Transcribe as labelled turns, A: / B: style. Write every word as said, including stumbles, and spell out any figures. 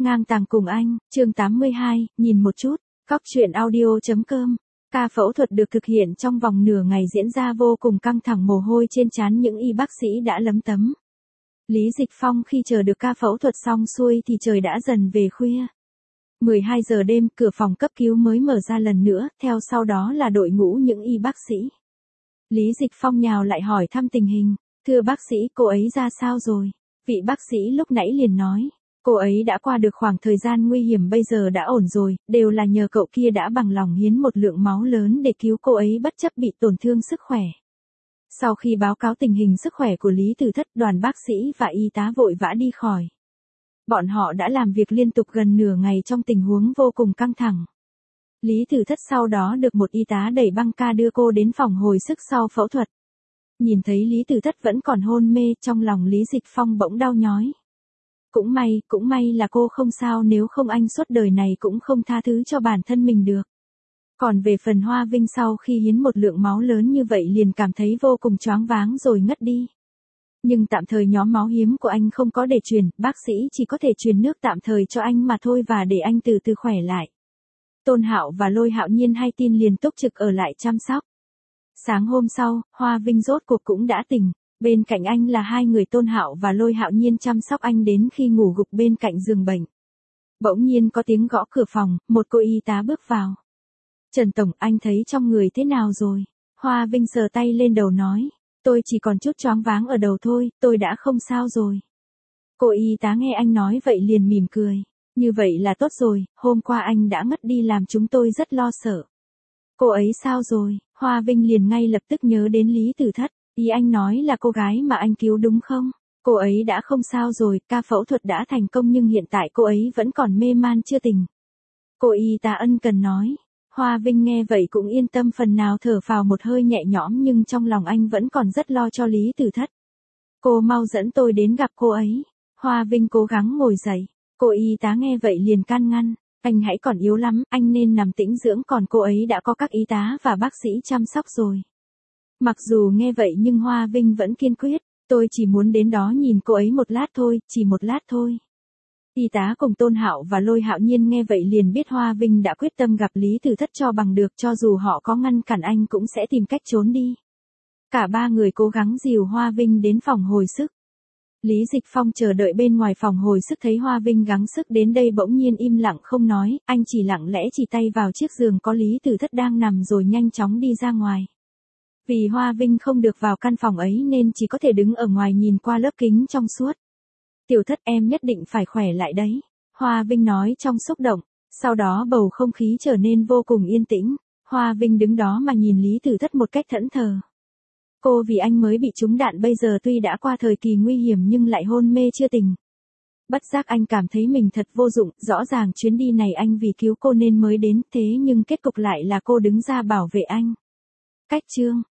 A: Ngang tàng cùng anh, chương tám mươi hai, nhìn một chút, Cóc truyện audio.com. Ca phẫu thuật được thực hiện trong vòng nửa ngày diễn ra vô cùng căng thẳng, mồ hôi trên trán những y bác sĩ đã lấm tấm. Lý Dịch Phong khi chờ được ca phẫu thuật xong xuôi thì trời đã dần về khuya. mười hai giờ đêm, cửa phòng cấp cứu mới mở ra lần nữa, theo sau đó là đội ngũ những y bác sĩ. Lý Dịch Phong nhào lại hỏi thăm tình hình, thưa bác sĩ, cô ấy ra sao rồi? Vị bác sĩ lúc nãy liền nói, cô ấy đã qua được khoảng thời gian nguy hiểm, bây giờ đã ổn rồi, đều là nhờ cậu kia đã bằng lòng hiến một lượng máu lớn để cứu cô ấy bất chấp bị tổn thương sức khỏe. Sau khi báo cáo tình hình sức khỏe của Lý Tử Thất, đoàn bác sĩ và y tá vội vã đi khỏi. Bọn họ đã làm việc liên tục gần nửa ngày trong tình huống vô cùng căng thẳng. Lý Tử Thất sau đó được một y tá đẩy băng ca đưa cô đến phòng hồi sức sau phẫu thuật. Nhìn thấy Lý Tử Thất vẫn còn hôn mê, trong lòng Lý Dịch Phong bỗng đau nhói. Cũng may, cũng may là cô không sao, nếu không anh suốt đời này cũng không tha thứ cho bản thân mình được. Còn về phần Hoa Vinh, sau khi hiến một lượng máu lớn như vậy liền cảm thấy vô cùng choáng váng rồi ngất đi. Nhưng tạm thời nhóm máu hiếm của anh không có để truyền, bác sĩ chỉ có thể truyền nước tạm thời cho anh mà thôi và để anh từ từ khỏe lại. Tôn Hạo và Lôi Hạo Nhiên hay tin liền túc trực ở lại chăm sóc. Sáng hôm sau, Hoa Vinh rốt cuộc cũng đã tỉnh. Bên cạnh anh là hai người Tôn Hạo và Lôi Hạo Nhiên chăm sóc anh đến khi ngủ gục bên cạnh giường bệnh. Bỗng nhiên có tiếng gõ cửa phòng, một cô y tá bước vào. Trần Tổng, anh thấy trong người thế nào rồi? Hoa Vinh sờ tay lên đầu nói, tôi chỉ còn chút choáng váng ở đầu thôi, tôi đã không sao rồi. Cô y tá nghe anh nói vậy liền mỉm cười. Như vậy là tốt rồi, hôm qua anh đã ngất đi làm chúng tôi rất lo sợ. Cô ấy sao rồi? Hoa Vinh liền ngay lập tức nhớ đến Lý Tử Thất. Ý anh nói là cô gái mà anh cứu đúng không? Cô ấy đã không sao rồi, ca phẫu thuật đã thành công nhưng hiện tại cô ấy vẫn còn mê man chưa tỉnh. Cô y tá ân cần nói. Hoa Vinh nghe vậy cũng yên tâm phần nào, thở phào một hơi nhẹ nhõm, nhưng trong lòng anh vẫn còn rất lo cho Lý Tử Thất. Cô mau dẫn tôi đến gặp cô ấy. Hoa Vinh cố gắng ngồi dậy. Cô y tá nghe vậy liền can ngăn. Anh hãy còn yếu lắm, anh nên nằm tĩnh dưỡng, còn cô ấy đã có các y tá và bác sĩ chăm sóc rồi. Mặc dù nghe vậy nhưng Hoa Vinh vẫn kiên quyết, tôi chỉ muốn đến đó nhìn cô ấy một lát thôi, chỉ một lát thôi. Y tá cùng Tôn Hạo và Lôi Hạo Nhiên nghe vậy liền biết Hoa Vinh đã quyết tâm gặp Lý Tử Thất cho bằng được, cho dù họ có ngăn cản anh cũng sẽ tìm cách trốn đi. Cả ba người cố gắng dìu Hoa Vinh đến phòng hồi sức. Lý Dịch Phong chờ đợi bên ngoài phòng hồi sức thấy Hoa Vinh gắng sức đến đây bỗng nhiên im lặng không nói, anh chỉ lặng lẽ chỉ tay vào chiếc giường có Lý Tử Thất đang nằm rồi nhanh chóng đi ra ngoài. Vì Hoa Vinh không được vào căn phòng ấy nên chỉ có thể đứng ở ngoài nhìn qua lớp kính trong suốt. Tiểu Thất, em nhất định phải khỏe lại đấy. Hoa Vinh nói trong xúc động, sau đó bầu không khí trở nên vô cùng yên tĩnh. Hoa Vinh đứng đó mà nhìn Lý Tử Thất một cách thẫn thờ. Cô vì anh mới bị trúng đạn, bây giờ tuy đã qua thời kỳ nguy hiểm nhưng lại hôn mê chưa tỉnh. Bất giác anh cảm thấy mình thật vô dụng, rõ ràng chuyến đi này anh vì cứu cô nên mới đến, thế nhưng kết cục lại là cô đứng ra bảo vệ anh. Cách chương